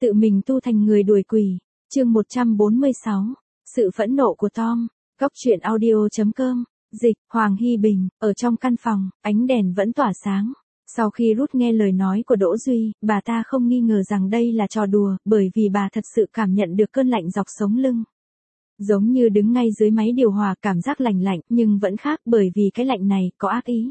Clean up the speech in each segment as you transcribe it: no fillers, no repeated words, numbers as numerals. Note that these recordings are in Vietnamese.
tự mình tu thành người đuổi quỷ. Chương 146. Sự phẫn nộ của Tom. Góc truyện audio.com. Dịch, Hoàng Hy Bình, ở trong căn phòng, ánh đèn vẫn tỏa sáng. Sau khi Ruth nghe lời nói của Đỗ Duy, bà ta không nghi ngờ rằng đây là trò đùa, bởi vì bà thật sự cảm nhận được cơn lạnh dọc sống lưng. Giống như đứng ngay dưới máy điều hòa, cảm giác lạnh lạnh, nhưng vẫn khác bởi vì cái lạnh này có ác ý.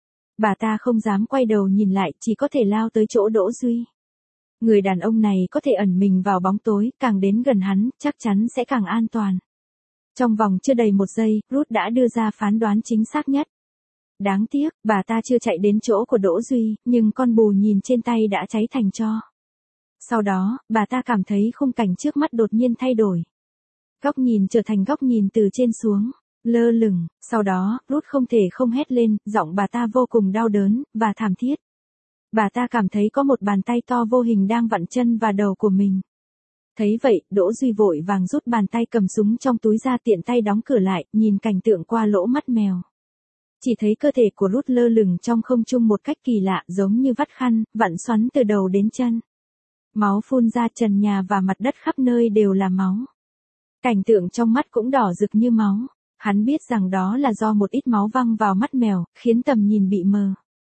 Bà ta không dám quay đầu nhìn lại, chỉ có thể lao tới chỗ Đỗ Duy. Người đàn ông này có thể ẩn mình vào bóng tối, càng đến gần hắn, chắc chắn sẽ càng an toàn. Trong vòng chưa đầy 1 giây, Ruth đã đưa ra phán đoán chính xác nhất. Đáng tiếc, bà ta chưa chạy đến chỗ của Đỗ Duy, nhưng con bù nhìn trên tay đã cháy thành tro. Sau đó, bà ta cảm thấy khung cảnh trước mắt đột nhiên thay đổi. Góc nhìn trở thành góc nhìn từ trên xuống, lơ lửng, sau đó, Ruth không thể không hét lên, giọng bà ta vô cùng đau đớn, và thảm thiết. Bà ta cảm thấy có một bàn tay to vô hình đang vặn chân và đầu của mình. Thấy vậy, Đỗ Duy vội vàng rút bàn tay cầm súng trong túi ra, tiện tay đóng cửa lại, nhìn cảnh tượng qua lỗ mắt mèo. Chỉ thấy cơ thể của Ruth lơ lửng trong không trung một cách kỳ lạ, giống như vắt khăn, vặn xoắn từ đầu đến chân. Máu phun ra, trần nhà và mặt đất khắp nơi đều là máu. Cảnh tượng trong mắt cũng đỏ rực như máu. Hắn biết rằng đó là do một ít máu văng vào mắt mèo, khiến tầm nhìn bị mờ.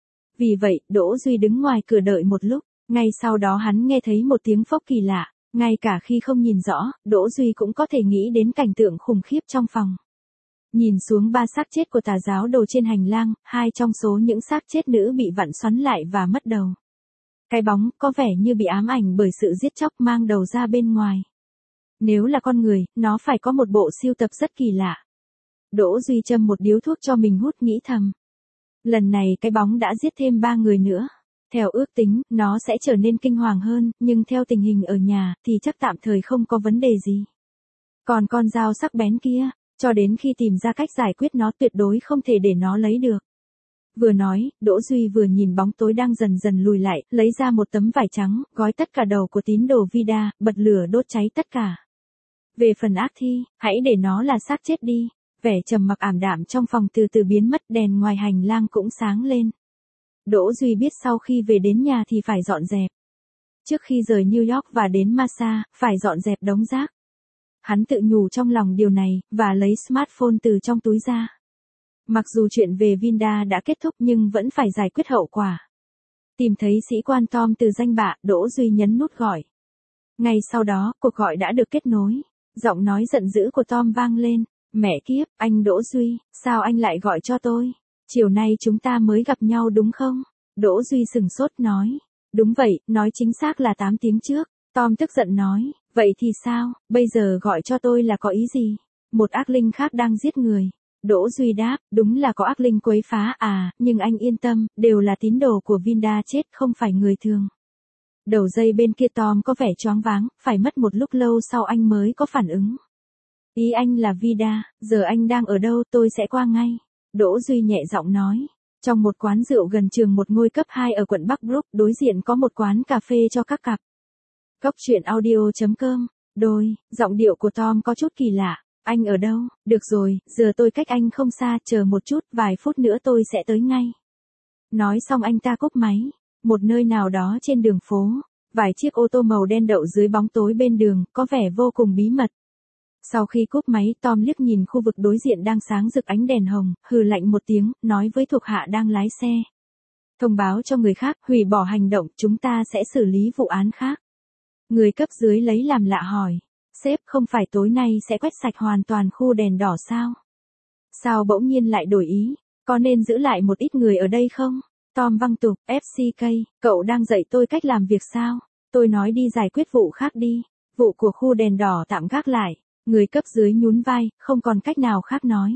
Vì vậy, Đỗ Duy đứng ngoài cửa đợi một lúc, ngay sau đó hắn nghe thấy một tiếng phốc kỳ lạ. Ngay cả khi không nhìn rõ, Đỗ Duy cũng có thể nghĩ đến cảnh tượng khủng khiếp trong phòng. Nhìn xuống 3 xác chết của tà giáo đồ trên hành lang, 2 trong số những xác chết nữ bị vặn xoắn lại và mất đầu. Cái bóng có vẻ như bị ám ảnh bởi sự giết chóc, mang đầu ra bên ngoài. Nếu là con người, nó phải có một bộ sưu tập rất kỳ lạ. Đỗ Duy châm một điếu thuốc cho mình hút, nghĩ thầm. Lần này cái bóng đã giết thêm 3 người nữa. Theo ước tính, nó sẽ trở nên kinh hoàng hơn, nhưng theo tình hình ở nhà, thì chắc tạm thời không có vấn đề gì. Còn con dao sắc bén kia, cho đến khi tìm ra cách giải quyết nó, tuyệt đối không thể để nó lấy được. Vừa nói, Đỗ Duy vừa nhìn bóng tối đang dần dần lùi lại, lấy ra một tấm vải trắng, gói tất cả đầu của tín đồ Vida, bật lửa đốt cháy tất cả. Về phần ác thi, hãy để nó là xác chết đi. Vẻ trầm mặc ảm đạm trong phòng từ từ biến mất, đèn ngoài hành lang cũng sáng lên. Đỗ Duy biết sau khi về đến nhà thì phải dọn dẹp. Trước khi rời New York và đến Massa, phải dọn dẹp đống rác. Hắn tự nhủ trong lòng điều này, và lấy smartphone từ trong túi ra. Mặc dù chuyện về Vinda đã kết thúc nhưng vẫn phải giải quyết hậu quả. Tìm thấy sĩ quan Tom từ danh bạ, Đỗ Duy nhấn nút gọi. Ngay sau đó, cuộc gọi đã được kết nối. Giọng nói giận dữ của Tom vang lên. Mẹ kiếp, anh Đỗ Duy, sao anh lại gọi cho tôi? Chiều nay chúng ta mới gặp nhau đúng không? Đỗ Duy sừng sốt nói. Đúng vậy, nói chính xác là 8 tiếng trước. Tom tức giận nói. Vậy thì sao, bây giờ gọi cho tôi là có ý gì? Một ác linh khác đang giết người. Đỗ Duy đáp, đúng là có ác linh quấy phá à, nhưng anh yên tâm, đều là tín đồ của Vinda chết, không phải người thường. Đầu dây bên kia Tom có vẻ choáng váng, phải mất một lúc lâu sau anh mới có phản ứng. Ý anh là Vida, giờ anh đang ở đâu, tôi sẽ qua ngay. Đỗ Duy nhẹ giọng nói. Trong một quán rượu gần trường một ngôi cấp 2 ở quận Bắc Brook, đối diện có một quán cà phê cho các cặp. Góc truyện audio.com. Giọng điệu của Tom có chút kỳ lạ. Anh ở đâu? Được rồi, giờ tôi cách anh không xa, chờ một chút, vài phút nữa tôi sẽ tới ngay. Nói xong anh ta cúp máy. Một nơi nào đó trên đường phố, vài chiếc ô tô màu đen đậu dưới bóng tối bên đường, có vẻ vô cùng bí mật. Sau khi cúp máy, Tom liếc nhìn khu vực đối diện đang sáng rực ánh đèn hồng, hừ lạnh một tiếng, nói với thuộc hạ đang lái xe. Thông báo cho người khác, hủy bỏ hành động, chúng ta sẽ xử lý vụ án khác. Người cấp dưới lấy làm lạ hỏi. Sếp, không phải tối nay sẽ quét sạch hoàn toàn khu đèn đỏ sao? Sao bỗng nhiên lại đổi ý? Có nên giữ lại một ít người ở đây không? Tom văng tục, FCK, cậu đang dạy tôi cách làm việc sao? Tôi nói đi giải quyết vụ khác đi. Vụ của khu đèn đỏ tạm gác lại. Người cấp dưới nhún vai, không còn cách nào khác nói.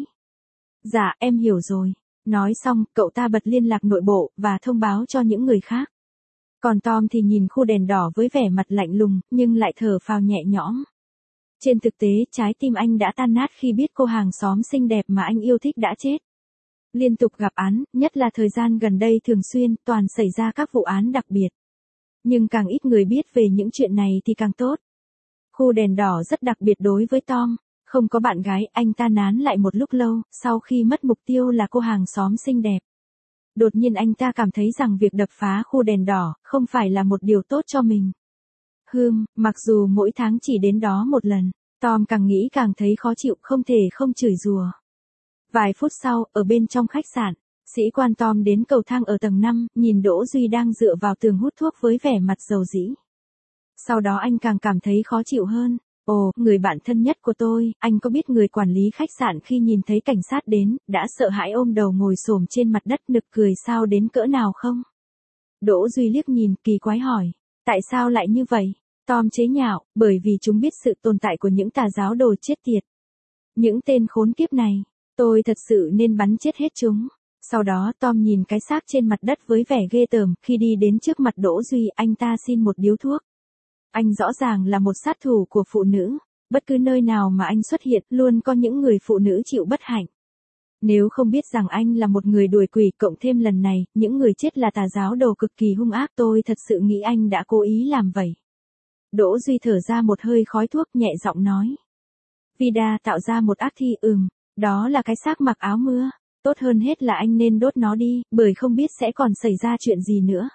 Dạ, em hiểu rồi. Nói xong, cậu ta bật liên lạc nội bộ, và thông báo cho những người khác. Còn Tom thì nhìn khu đèn đỏ với vẻ mặt lạnh lùng, nhưng lại thở phào nhẹ nhõm. Trên thực tế, trái tim anh đã tan nát khi biết cô hàng xóm xinh đẹp mà anh yêu thích đã chết. Liên tục gặp án, nhất là thời gian gần đây thường xuyên, toàn xảy ra các vụ án đặc biệt. Nhưng càng ít người biết về những chuyện này thì càng tốt. Khu đèn đỏ rất đặc biệt đối với Tom. Không có bạn gái, anh ta nán lại một lúc lâu, sau khi mất mục tiêu là cô hàng xóm xinh đẹp. Đột nhiên anh ta cảm thấy rằng việc đập phá khu đèn đỏ, không phải là một điều tốt cho mình. Mặc dù mỗi tháng chỉ đến đó một lần, Tom càng nghĩ càng thấy khó chịu, không thể không chửi rủa. Vài phút sau, ở bên trong khách sạn, sĩ quan Tom đến cầu thang ở tầng 5, nhìn Đỗ Duy đang dựa vào tường hút thuốc với vẻ mặt dầu dĩ. Sau đó anh càng cảm thấy khó chịu hơn. Ồ, người bạn thân nhất của tôi, anh có biết người quản lý khách sạn khi nhìn thấy cảnh sát đến, đã sợ hãi ôm đầu ngồi xổm trên mặt đất nực cười sao đến cỡ nào không? Đỗ Duy liếc nhìn, kỳ quái hỏi, tại sao lại như vậy? Tom chế nhạo, bởi vì chúng biết sự tồn tại của những tà giáo đồ chết tiệt. Những tên khốn kiếp này, tôi thật sự nên bắn chết hết chúng. Sau đó Tom nhìn cái xác trên mặt đất với vẻ ghê tởm, khi đi đến trước mặt Đỗ Duy, anh ta xin một điếu thuốc. Anh rõ ràng là một sát thủ của phụ nữ, bất cứ nơi nào mà anh xuất hiện, luôn có những người phụ nữ chịu bất hạnh. Nếu không biết rằng anh là một người đuổi quỷ, cộng thêm lần này, những người chết là tà giáo đồ cực kỳ hung ác, tôi thật sự nghĩ anh đã cố ý làm vậy. Đỗ Duy thở ra một hơi khói thuốc, nhẹ giọng nói. Vida tạo ra một ác thi, đó là cái xác mặc áo mưa, tốt hơn hết là anh nên đốt nó đi, bởi không biết sẽ còn xảy ra chuyện gì nữa.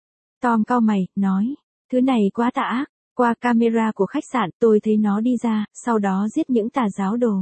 Tom cau mày, nói, thứ này quá tà ác, qua camera của khách sạn tôi thấy nó đi ra, sau đó giết những tà giáo đồ.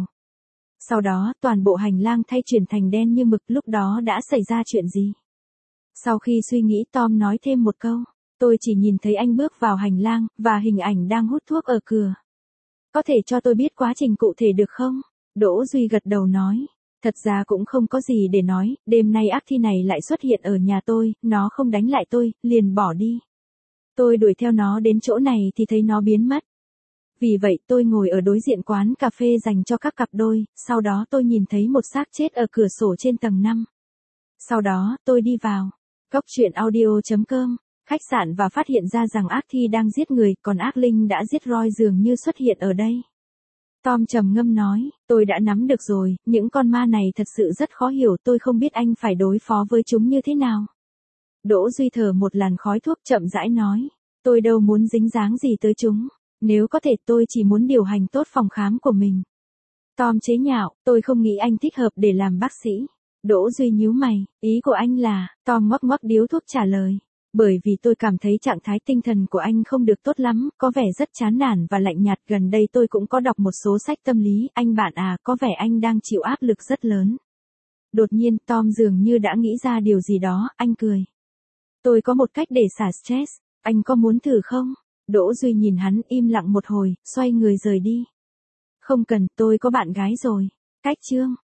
Sau đó, toàn bộ hành lang thay chuyển thành đen như mực, lúc đó đã xảy ra chuyện gì? Sau khi suy nghĩ, Tom nói thêm một câu, tôi chỉ nhìn thấy anh bước vào hành lang, và hình ảnh đang hút thuốc ở cửa. Có thể cho tôi biết quá trình cụ thể được không? Đỗ Duy gật đầu nói, thật ra cũng không có gì để nói, đêm nay ác thi này lại xuất hiện ở nhà tôi, nó không đánh lại tôi, liền bỏ đi. Tôi đuổi theo nó đến chỗ này thì thấy nó biến mất. Vì vậy tôi ngồi ở đối diện quán cà phê dành cho các cặp đôi, sau đó tôi nhìn thấy một xác chết ở cửa sổ trên tầng 5. Sau đó, tôi đi vào Góc truyện audio.com, khách sạn và phát hiện ra rằng ác thi đang giết người, còn ác linh đã giết Roy dường như xuất hiện ở đây. Tom trầm ngâm nói, tôi đã nắm được rồi, những con ma này thật sự rất khó hiểu, tôi không biết anh phải đối phó với chúng như thế nào. Đỗ Duy thở một làn khói thuốc, chậm rãi nói, tôi đâu muốn dính dáng gì tới chúng, nếu có thể tôi chỉ muốn điều hành tốt phòng khám của mình. Tom chế nhạo, tôi không nghĩ anh thích hợp để làm bác sĩ. Đỗ Duy nhíu mày, ý của anh là, Tom ngoắc ngoắc điếu thuốc trả lời. Bởi vì tôi cảm thấy trạng thái tinh thần của anh không được tốt lắm, có vẻ rất chán nản và lạnh nhạt, gần đây tôi cũng có đọc một số sách tâm lý, anh bạn à, có vẻ anh đang chịu áp lực rất lớn. Đột nhiên, Tom dường như đã nghĩ ra điều gì đó, anh cười. Tôi có một cách để xả stress, anh có muốn thử không? Đỗ Duy nhìn hắn im lặng một hồi, xoay người rời đi. Không cần, tôi có bạn gái rồi. Cách chương